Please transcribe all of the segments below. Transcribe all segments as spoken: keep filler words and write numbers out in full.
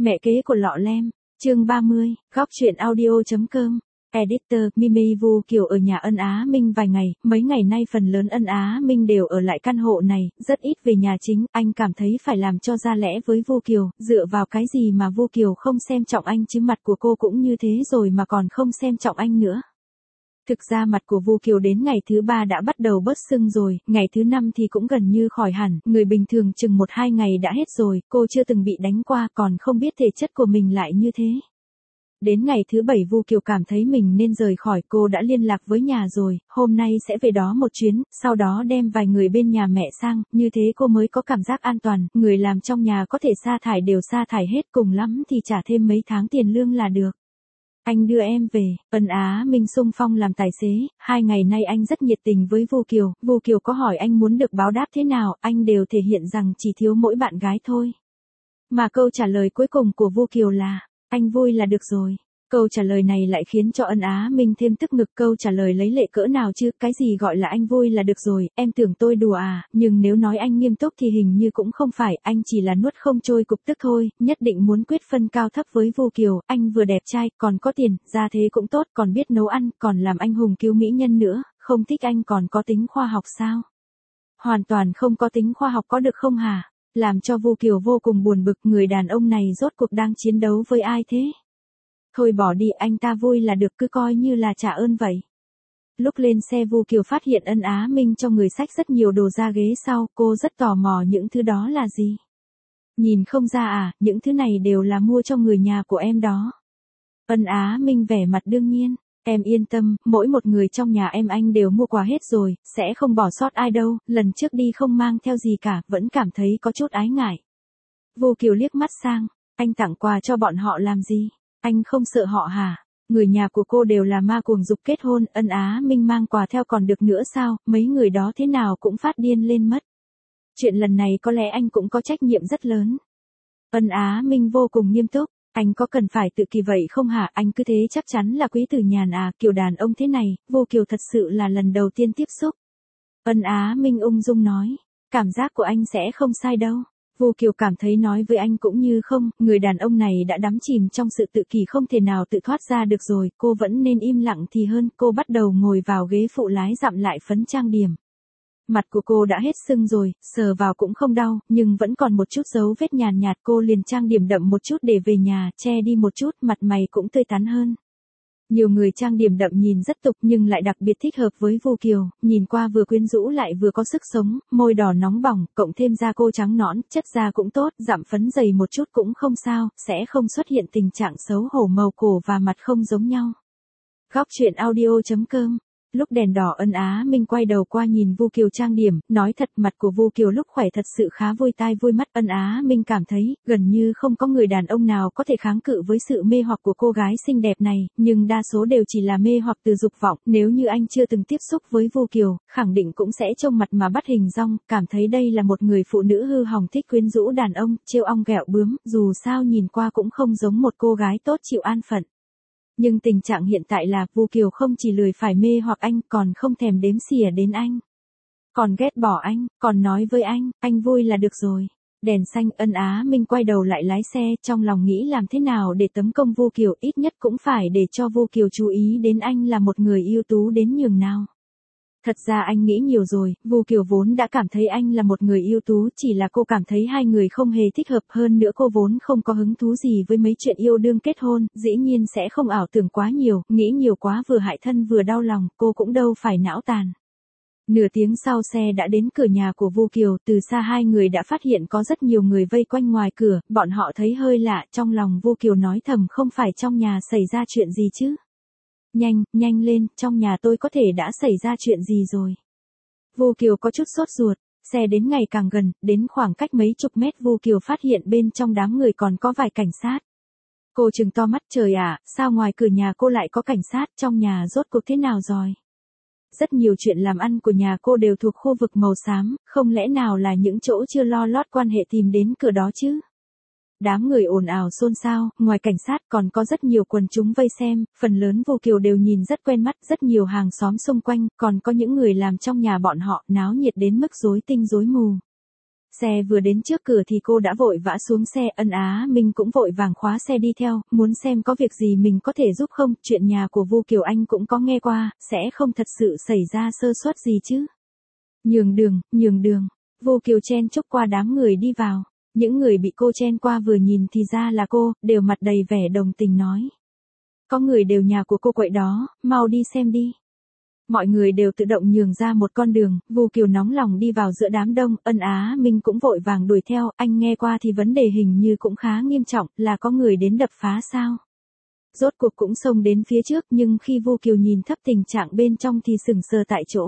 Mẹ kế của Lọ Lem, chương ba mươi, góc truyện audio.com. Editor, Mimi Vu Kiều ở nhà Ân Á Minh vài ngày, mấy ngày nay phần lớn Ân Á Minh đều ở lại căn hộ này, rất ít về nhà chính, anh cảm thấy phải làm cho ra lẽ với Vu Kiều, dựa vào cái gì mà Vu Kiều không xem trọng anh chứ mặt của cô cũng như thế rồi mà còn không xem trọng anh nữa. Thực ra mặt của Vu Kiều đến ngày thứ ba đã bắt đầu bớt sưng rồi, ngày thứ năm thì cũng gần như khỏi hẳn, người bình thường chừng một hai ngày đã hết rồi, cô chưa từng bị đánh qua còn không biết thể chất của mình lại như thế. Đến ngày thứ bảy Vu Kiều cảm thấy mình nên rời khỏi, cô đã liên lạc với nhà rồi, hôm nay sẽ về đó một chuyến, sau đó đem vài người bên nhà mẹ sang, như thế cô mới có cảm giác an toàn, người làm trong nhà có thể sa thải đều sa thải hết, cùng lắm thì trả thêm mấy tháng tiền lương là được. Anh đưa em về, Ân Á Minh xung phong làm tài xế, hai ngày nay anh rất nhiệt tình với Vu Kiều, Vu Kiều có hỏi anh muốn được báo đáp thế nào, anh đều thể hiện rằng chỉ thiếu mỗi bạn gái thôi. Mà câu trả lời cuối cùng của Vu Kiều là, anh vui là được rồi. Câu trả lời này lại khiến cho Ân Á Minh thêm tức ngực, câu trả lời lấy lệ cỡ nào chứ, cái gì gọi là anh vui là được rồi, em tưởng tôi đùa à, nhưng nếu nói anh nghiêm túc thì hình như cũng không phải, anh chỉ là nuốt không trôi cục tức thôi, nhất định muốn quyết phân cao thấp với Vu Kiều, anh vừa đẹp trai, còn có tiền, gia thế cũng tốt, còn biết nấu ăn, còn làm anh hùng cứu mỹ nhân nữa, không thích anh còn có tính khoa học sao? Hoàn toàn không có tính khoa học có được không hả? Làm cho Vu Kiều vô cùng buồn bực, người đàn ông này rốt cuộc đang chiến đấu với ai thế? Thôi bỏ đi, anh ta vui là được, cứ coi như là trả ơn vậy. Lúc lên xe Vu Kiều phát hiện Ân Á Minh cho người xách rất nhiều đồ ra ghế sau, cô rất tò mò những thứ đó là gì. Nhìn không ra à, những thứ này đều là mua cho người nhà của em đó. Ân Á Minh vẻ mặt đương nhiên, em yên tâm, mỗi một người trong nhà em anh đều mua quà hết rồi, sẽ không bỏ sót ai đâu, lần trước đi không mang theo gì cả, vẫn cảm thấy có chút ái ngại. Vu Kiều liếc mắt sang, anh tặng quà cho bọn họ làm gì? Anh không sợ họ hả? Người nhà của cô đều là ma cuồng dục kết hôn, Ân Á Minh mang quà theo còn được nữa sao, mấy người đó thế nào cũng phát điên lên mất. Chuyện lần này có lẽ anh cũng có trách nhiệm rất lớn. Ân Á Minh vô cùng nghiêm túc, anh có cần phải tự kỳ vậy không hả, anh cứ thế chắc chắn là quý tử nhàn à, kiểu đàn ông thế này, Vu Kiều thật sự là lần đầu tiên tiếp xúc. Ân Á Minh ung dung nói, cảm giác của anh sẽ không sai đâu. Vu Kiều cảm thấy nói với anh cũng như không, người đàn ông này đã đắm chìm trong sự tự kỷ không thể nào tự thoát ra được rồi, cô vẫn nên im lặng thì hơn, cô bắt đầu ngồi vào ghế phụ lái dặm lại phấn trang điểm. Mặt của cô đã hết sưng rồi, sờ vào cũng không đau, nhưng vẫn còn một chút dấu vết nhàn nhạt, cô liền trang điểm đậm một chút để về nhà, che đi một chút, mặt mày cũng tươi tắn hơn. Nhiều người trang điểm đậm nhìn rất tục nhưng lại đặc biệt thích hợp với Vu Kiều, nhìn qua vừa quyến rũ lại vừa có sức sống, môi đỏ nóng bỏng, cộng thêm da cô trắng nõn, chất da cũng tốt, dặm phấn dày một chút cũng không sao, sẽ không xuất hiện tình trạng xấu hổ màu cổ và mặt không giống nhau. Góc truyện audio.com. Lúc đèn đỏ Ân Á Minh quay đầu qua nhìn Vu Kiều trang điểm, nói thật mặt của Vu Kiều lúc khỏe thật sự khá vui tai vui mắt. Ân Á Minh cảm thấy, gần như không có người đàn ông nào có thể kháng cự với sự mê hoặc của cô gái xinh đẹp này, nhưng đa số đều chỉ là mê hoặc từ dục vọng, nếu như anh chưa từng tiếp xúc với Vu Kiều, khẳng định cũng sẽ trông mặt mà bắt hình dong, cảm thấy đây là một người phụ nữ hư hỏng thích quyến rũ đàn ông, trêu ong ghẹo bướm, dù sao nhìn qua cũng không giống một cô gái tốt chịu an phận. Nhưng tình trạng hiện tại là Vu Kiều không chỉ lười phải mê hoặc anh, còn không thèm đếm xỉa đến anh. Còn ghét bỏ anh, còn nói với anh, anh vui là được rồi. Đèn xanh, Ân Á Minh quay đầu lại lái xe, trong lòng nghĩ làm thế nào để tấn công Vu Kiều, ít nhất cũng phải để cho Vu Kiều chú ý đến anh là một người ưu tú đến nhường nào. Thật ra anh nghĩ nhiều rồi, Vu Kiều vốn đã cảm thấy anh là một người ưu tú, chỉ là cô cảm thấy hai người không hề thích hợp, hơn nữa cô vốn không có hứng thú gì với mấy chuyện yêu đương kết hôn, dĩ nhiên sẽ không ảo tưởng quá nhiều, nghĩ nhiều quá vừa hại thân vừa đau lòng, cô cũng đâu phải não tàn. Nửa tiếng sau xe đã đến cửa nhà của Vu Kiều, từ xa hai người đã phát hiện có rất nhiều người vây quanh ngoài cửa, bọn họ thấy hơi lạ, trong lòng Vu Kiều nói thầm không phải trong nhà xảy ra chuyện gì chứ. Nhanh, nhanh lên, trong nhà tôi có thể đã xảy ra chuyện gì rồi. Vu Kiều có chút sốt ruột, xe đến ngày càng gần, đến khoảng cách mấy chục mét Vu Kiều phát hiện bên trong đám người còn có vài cảnh sát. Cô trừng to mắt, trời ạ, sao ngoài cửa nhà cô lại có cảnh sát, trong nhà rốt cuộc thế nào rồi? Rất nhiều chuyện làm ăn của nhà cô đều thuộc khu vực màu xám, không lẽ nào là những chỗ chưa lo lót quan hệ tìm đến cửa đó chứ? Đám người ồn ào xôn xao, ngoài cảnh sát còn có rất nhiều quần chúng vây xem, phần lớn Vu Kiều đều nhìn rất quen mắt, rất nhiều hàng xóm xung quanh, còn có những người làm trong nhà bọn họ, náo nhiệt đến mức rối tinh rối mù. Xe vừa đến trước cửa thì cô đã vội vã xuống xe, Ân Á Minh cũng vội vàng khóa xe đi theo, muốn xem có việc gì mình có thể giúp không, chuyện nhà của Vu Kiều Anh cũng có nghe qua, sẽ không thật sự xảy ra sơ suất gì chứ. Nhường đường, nhường đường, Vu Kiều chen chúc qua đám người đi vào, những người bị cô chen qua vừa nhìn thì ra là cô, đều mặt đầy vẻ đồng tình nói. Có người đều nhà của cô quậy đó, mau đi xem đi. Mọi người đều tự động nhường ra một con đường, Vu Kiều nóng lòng đi vào giữa đám đông, Ân Á Minh cũng vội vàng đuổi theo, anh nghe qua thì vấn đề hình như cũng khá nghiêm trọng, là có người đến đập phá sao. Rốt cuộc cũng xông đến phía trước nhưng khi Vu Kiều nhìn thấp tình trạng bên trong thì sững sờ tại chỗ.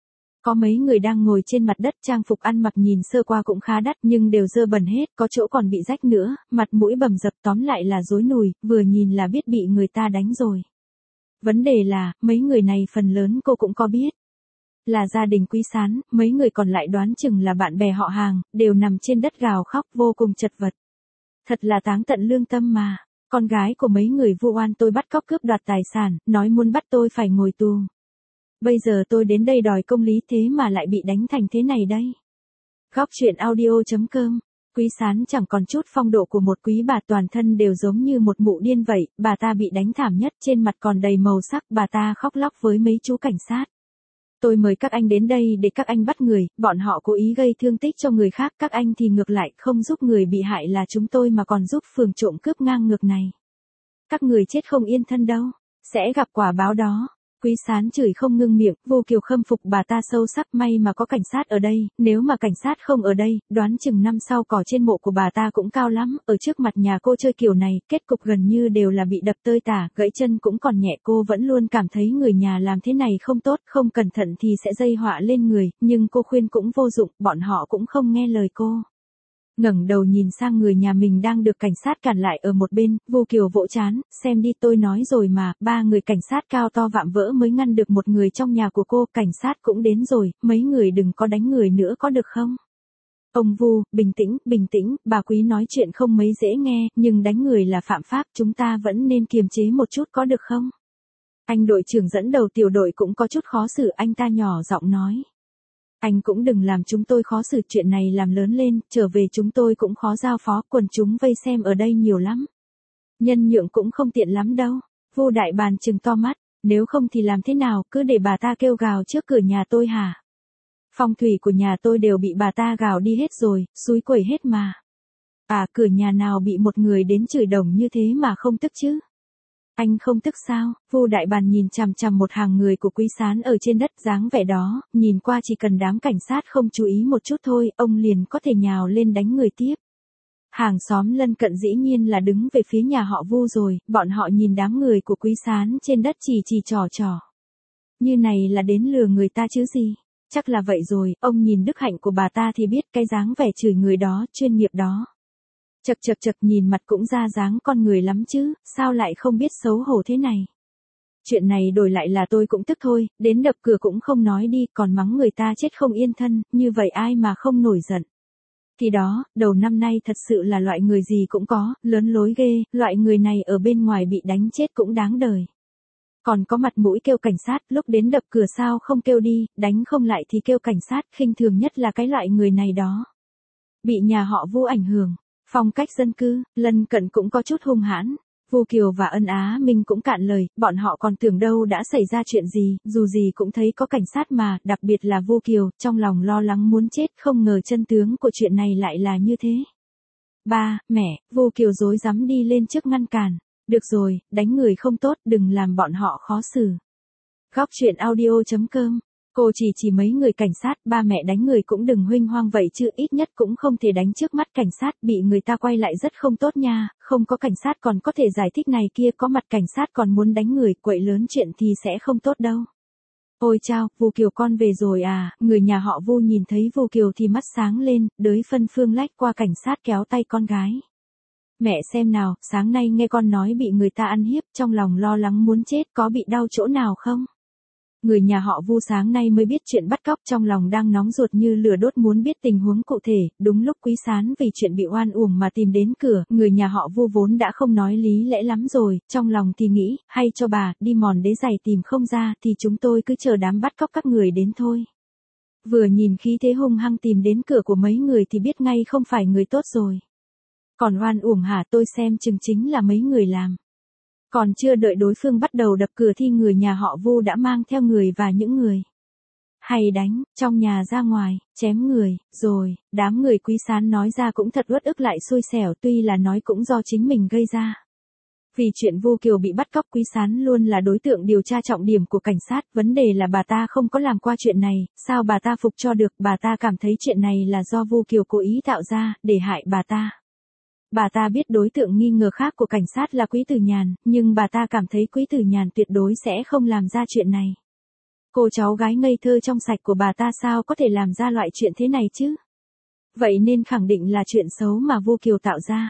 Có mấy người đang ngồi trên mặt đất, trang phục ăn mặc nhìn sơ qua cũng khá đắt nhưng đều dơ bẩn hết, có chỗ còn bị rách nữa, mặt mũi bầm dập, tóm lại là rối nùi, vừa nhìn là biết bị người ta đánh rồi. Vấn đề là, mấy người này phần lớn cô cũng có biết. Là gia đình Quý Sán, mấy người còn lại đoán chừng là bạn bè họ hàng, đều nằm trên đất gào khóc vô cùng chật vật. Thật là táng tận lương tâm mà, con gái của mấy người vu oan tôi bắt cóc cướp đoạt tài sản, nói muốn bắt tôi phải ngồi tù. Bây giờ tôi đến đây đòi công lý thế mà lại bị đánh thành thế này đây. Góc truyện audio chấm com. Quý Sán chẳng còn chút phong độ của một quý bà, toàn thân đều giống như một mụ điên vậy, bà ta bị đánh thảm nhất, trên mặt còn đầy màu sắc, bà ta khóc lóc với mấy chú cảnh sát. Tôi mời các anh đến đây để các anh bắt người, bọn họ cố ý gây thương tích cho người khác, các anh thì ngược lại, không giúp người bị hại là chúng tôi mà còn giúp phường trộm cướp ngang ngược này. Các người chết không yên thân đâu, sẽ gặp quả báo đó. Quý Sán chửi không ngưng miệng, Vu Kiều khâm phục bà ta sâu sắc, may mà có cảnh sát ở đây, nếu mà cảnh sát không ở đây, đoán chừng năm sau cỏ trên mộ của bà ta cũng cao lắm, ở trước mặt nhà cô chơi kiểu này, kết cục gần như đều là bị đập tơi tả, gãy chân cũng còn nhẹ, cô vẫn luôn cảm thấy người nhà làm thế này không tốt, không cẩn thận thì sẽ dây họa lên người, nhưng cô khuyên cũng vô dụng, bọn họ cũng không nghe lời cô. Ngẩng đầu nhìn sang người nhà mình đang được cảnh sát cản lại ở một bên, Vu Kiều vỗ trán, xem đi tôi nói rồi mà, ba người cảnh sát cao to vạm vỡ mới ngăn được một người trong nhà của cô, cảnh sát cũng đến rồi, mấy người đừng có đánh người nữa có được không? Ông Vu, bình tĩnh, bình tĩnh, bà Quý nói chuyện không mấy dễ nghe, nhưng đánh người là phạm pháp, chúng ta vẫn nên kiềm chế một chút có được không? Anh đội trưởng dẫn đầu tiểu đội cũng có chút khó xử, anh ta nhỏ giọng nói. Anh cũng đừng làm chúng tôi khó xử, chuyện này làm lớn lên, trở về chúng tôi cũng khó giao phó, quần chúng vây xem ở đây nhiều lắm. Nhân nhượng cũng không tiện lắm đâu. Vu Đại Bàn trừng to mắt, nếu không thì làm thế nào, cứ để bà ta kêu gào trước cửa nhà tôi hả? Phong thủy của nhà tôi đều bị bà ta gào đi hết rồi, xúi quẩy hết mà. À, cửa nhà nào bị một người đến chửi đồng như thế mà không tức chứ? Anh không tức sao? Vu Đại Bàn nhìn chằm chằm một hàng người của Quý Sán ở trên đất, dáng vẻ đó, nhìn qua chỉ cần đám cảnh sát không chú ý một chút thôi, ông liền có thể nhào lên đánh người tiếp. Hàng xóm lân cận dĩ nhiên là đứng về phía nhà họ Vu rồi, bọn họ nhìn đám người của Quý Sán trên đất chỉ chỉ trò trò. Như này là đến lừa người ta chứ gì? Chắc là vậy rồi, ông nhìn đức hạnh của bà ta thì biết cái dáng vẻ chửi người đó, chuyên nghiệp đó. Chật chật chật, nhìn mặt cũng ra dáng con người lắm chứ, sao lại không biết xấu hổ thế này. Chuyện này đổi lại là tôi cũng tức thôi, đến đập cửa cũng không nói đi, còn mắng người ta chết không yên thân, như vậy ai mà không nổi giận. Thì đó, đầu năm nay thật sự là loại người gì cũng có, lớn lối ghê, loại người này ở bên ngoài bị đánh chết cũng đáng đời. Còn có mặt mũi kêu cảnh sát, lúc đến đập cửa sao không kêu đi, đánh không lại thì kêu cảnh sát, khinh thường nhất là cái loại người này đó. Bị nhà họ Vu ảnh hưởng. Phong cách dân cư, lân cận cũng có chút hung hãn. Vu Kiều và Ân Á Minh cũng cạn lời, bọn họ còn tưởng đâu đã xảy ra chuyện gì, dù gì cũng thấy có cảnh sát mà, đặc biệt là Vu Kiều, trong lòng lo lắng muốn chết, không ngờ chân tướng của chuyện này lại là như thế. Ba, mẹ, Vu Kiều rối rắm đi lên trước ngăn cản. Được rồi, đánh người không tốt, đừng làm bọn họ khó xử. Góc truyện audio chấm com. Cô chỉ chỉ mấy người cảnh sát, ba mẹ đánh người cũng đừng huênh hoang vậy chứ, ít nhất cũng không thể đánh trước mắt cảnh sát, bị người ta quay lại rất không tốt nha, không có cảnh sát còn có thể giải thích này kia, có mặt cảnh sát còn muốn đánh người, quậy lớn chuyện thì sẽ không tốt đâu. Ôi chao, Vu Kiều con về rồi à, người nhà họ Vu nhìn thấy Vu Kiều thì mắt sáng lên, đới phân phương lách qua cảnh sát kéo tay con gái. Mẹ xem nào, sáng nay nghe con nói bị người ta ăn hiếp, trong lòng lo lắng muốn chết, có bị đau chỗ nào không? Người nhà họ Vu sáng nay mới biết chuyện bắt cóc, trong lòng đang nóng ruột như lửa đốt muốn biết tình huống cụ thể, đúng lúc Quý Sán vì chuyện bị oan uổng mà tìm đến cửa, người nhà họ Vu vốn đã không nói lý lẽ lắm rồi, trong lòng thì nghĩ, hay cho bà, đi mòn đế giày tìm không ra, thì chúng tôi cứ chờ đám bắt cóc các người đến thôi. Vừa nhìn khí thế hung hăng tìm đến cửa của mấy người thì biết ngay không phải người tốt rồi. Còn oan uổng hả, tôi xem chừng chính là mấy người làm. Còn chưa đợi đối phương bắt đầu đập cửa thì người nhà họ Vu đã mang theo người và những người hay đánh, trong nhà ra ngoài, chém người, rồi, đám người Quý Sán nói ra cũng thật uất ức lại xui xẻo, tuy là nói cũng do chính mình gây ra. Vì chuyện Vu Kiều bị bắt cóc, Quý Sán luôn là đối tượng điều tra trọng điểm của cảnh sát, vấn đề là bà ta không có làm qua chuyện này, sao bà ta phục cho được, bà ta cảm thấy chuyện này là do Vu Kiều cố ý tạo ra, để hại bà ta. Bà ta biết đối tượng nghi ngờ khác của cảnh sát là Quý Tử Nhàn, nhưng bà ta cảm thấy Quý Tử Nhàn tuyệt đối sẽ không làm ra chuyện này. Cô cháu gái ngây thơ trong sạch của bà ta sao có thể làm ra loại chuyện thế này chứ? Vậy nên khẳng định là chuyện xấu mà Vu Kiều tạo ra.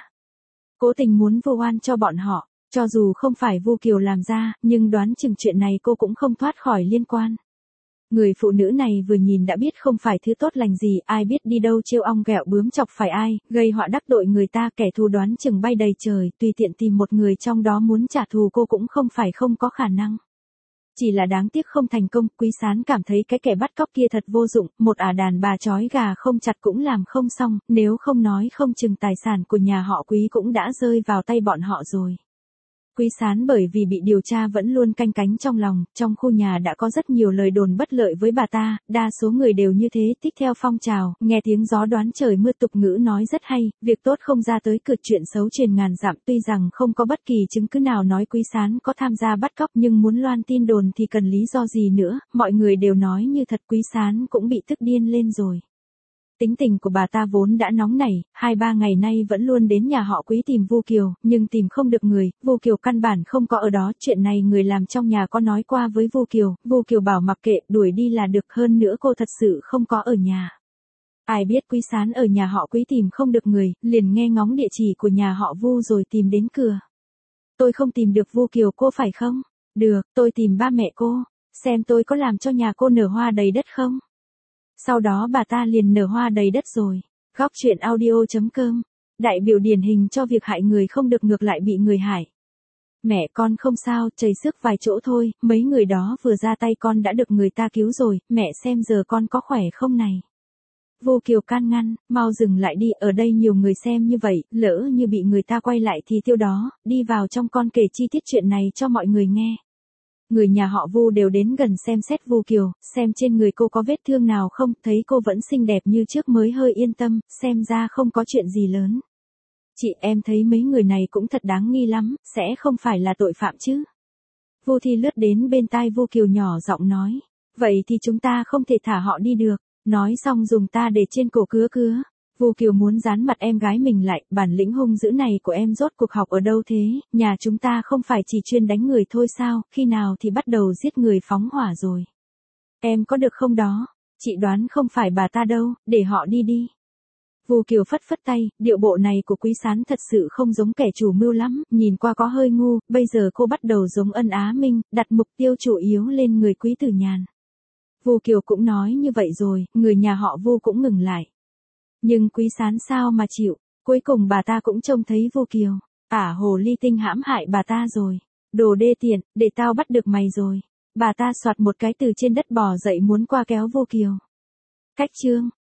Cố tình muốn vu oan cho bọn họ, cho dù không phải Vu Kiều làm ra, nhưng đoán chừng chuyện này cô cũng không thoát khỏi liên quan. Người phụ nữ này vừa nhìn đã biết không phải thứ tốt lành gì, ai biết đi đâu trêu ong ghẹo bướm chọc phải ai, gây họa đắc tội người ta, kẻ thù đoán chừng bay đầy trời, tùy tiện tìm một người trong đó muốn trả thù cô cũng không phải không có khả năng. Chỉ là đáng tiếc không thành công, Quý Sán cảm thấy cái kẻ bắt cóc kia thật vô dụng, một ả đàn bà trói gà không chặt cũng làm không xong, nếu không nói không chừng tài sản của nhà họ Quý cũng đã rơi vào tay bọn họ rồi. Quý Sán bởi vì bị điều tra vẫn luôn canh cánh trong lòng, trong khu nhà đã có rất nhiều lời đồn bất lợi với bà ta, đa số người đều như thế, thích theo phong trào, nghe tiếng gió đoán trời mưa, tục ngữ nói rất hay, việc tốt không ra tới cửa, chuyện xấu truyền ngàn dặm, tuy rằng không có bất kỳ chứng cứ nào nói Quý Sán có tham gia bắt cóc nhưng muốn loan tin đồn thì cần lý do gì nữa, mọi người đều nói như thật, Quý Sán cũng bị tức điên lên rồi. Tính tình của bà ta vốn đã nóng nảy, hai ba ngày nay vẫn luôn đến nhà họ Quý tìm Vu Kiều, nhưng tìm không được người, Vu Kiều căn bản không có ở đó, chuyện này người làm trong nhà có nói qua với Vu Kiều, Vu Kiều bảo mặc kệ, đuổi đi là được, hơn nữa cô thật sự không có ở nhà. Ai biết Quý Sán ở nhà họ Quý tìm không được người, liền nghe ngóng địa chỉ của nhà họ Vu rồi tìm đến cửa. Tôi không tìm được Vu Kiều cô phải không? Được, tôi tìm ba mẹ cô, xem tôi có làm cho nhà cô nở hoa đầy đất không? Sau đó bà ta liền nở hoa đầy đất rồi. Góc truyện audio chấm com. Đại biểu điển hình cho việc hại người không được ngược lại bị người hại. Mẹ con không sao, chảy xước vài chỗ thôi, mấy người đó vừa ra tay con đã được người ta cứu rồi, mẹ xem giờ con có khỏe không này. Vu Kiều can ngăn, mau dừng lại đi, ở đây nhiều người xem như vậy, lỡ như bị người ta quay lại thì tiêu đó, đi vào trong con kể chi tiết chuyện này cho mọi người nghe. Người nhà họ Vu đều đến gần xem xét Vu Kiều, xem trên người cô có vết thương nào không, thấy cô vẫn xinh đẹp như trước mới hơi yên tâm, xem ra không có chuyện gì lớn. Chị em thấy mấy người này cũng thật đáng nghi lắm, sẽ không phải là tội phạm chứ? Vu Thi lướt đến bên tai Vu Kiều nhỏ giọng nói, vậy thì chúng ta không thể thả họ đi được, nói xong dùng ta để trên cổ cứa cứa. Vu Kiều muốn dán mặt em gái mình lại, bản lĩnh hung dữ này của em rốt cuộc học ở đâu thế, nhà chúng ta không phải chỉ chuyên đánh người thôi sao, khi nào thì bắt đầu giết người phóng hỏa rồi. Em có được không đó, chị đoán không phải bà ta đâu, để họ đi đi. Vu Kiều phất phất tay, điệu bộ này của Quý Sán thật sự không giống kẻ chủ mưu lắm, nhìn qua có hơi ngu, bây giờ cô bắt đầu giống Ân Á Minh, đặt mục tiêu chủ yếu lên người Quý Tử Nhàn. Vu Kiều cũng nói như vậy rồi, người nhà họ Vu cũng ngừng lại. Nhưng Quý Sán sao mà chịu, cuối cùng bà ta cũng trông thấy Vu Kiều, ả hồ ly tinh hãm hại bà ta rồi, đồ đê tiện, để tao bắt được mày rồi. Bà ta soạt một cái từ trên đất bò dậy muốn qua kéo Vu Kiều. Cách chương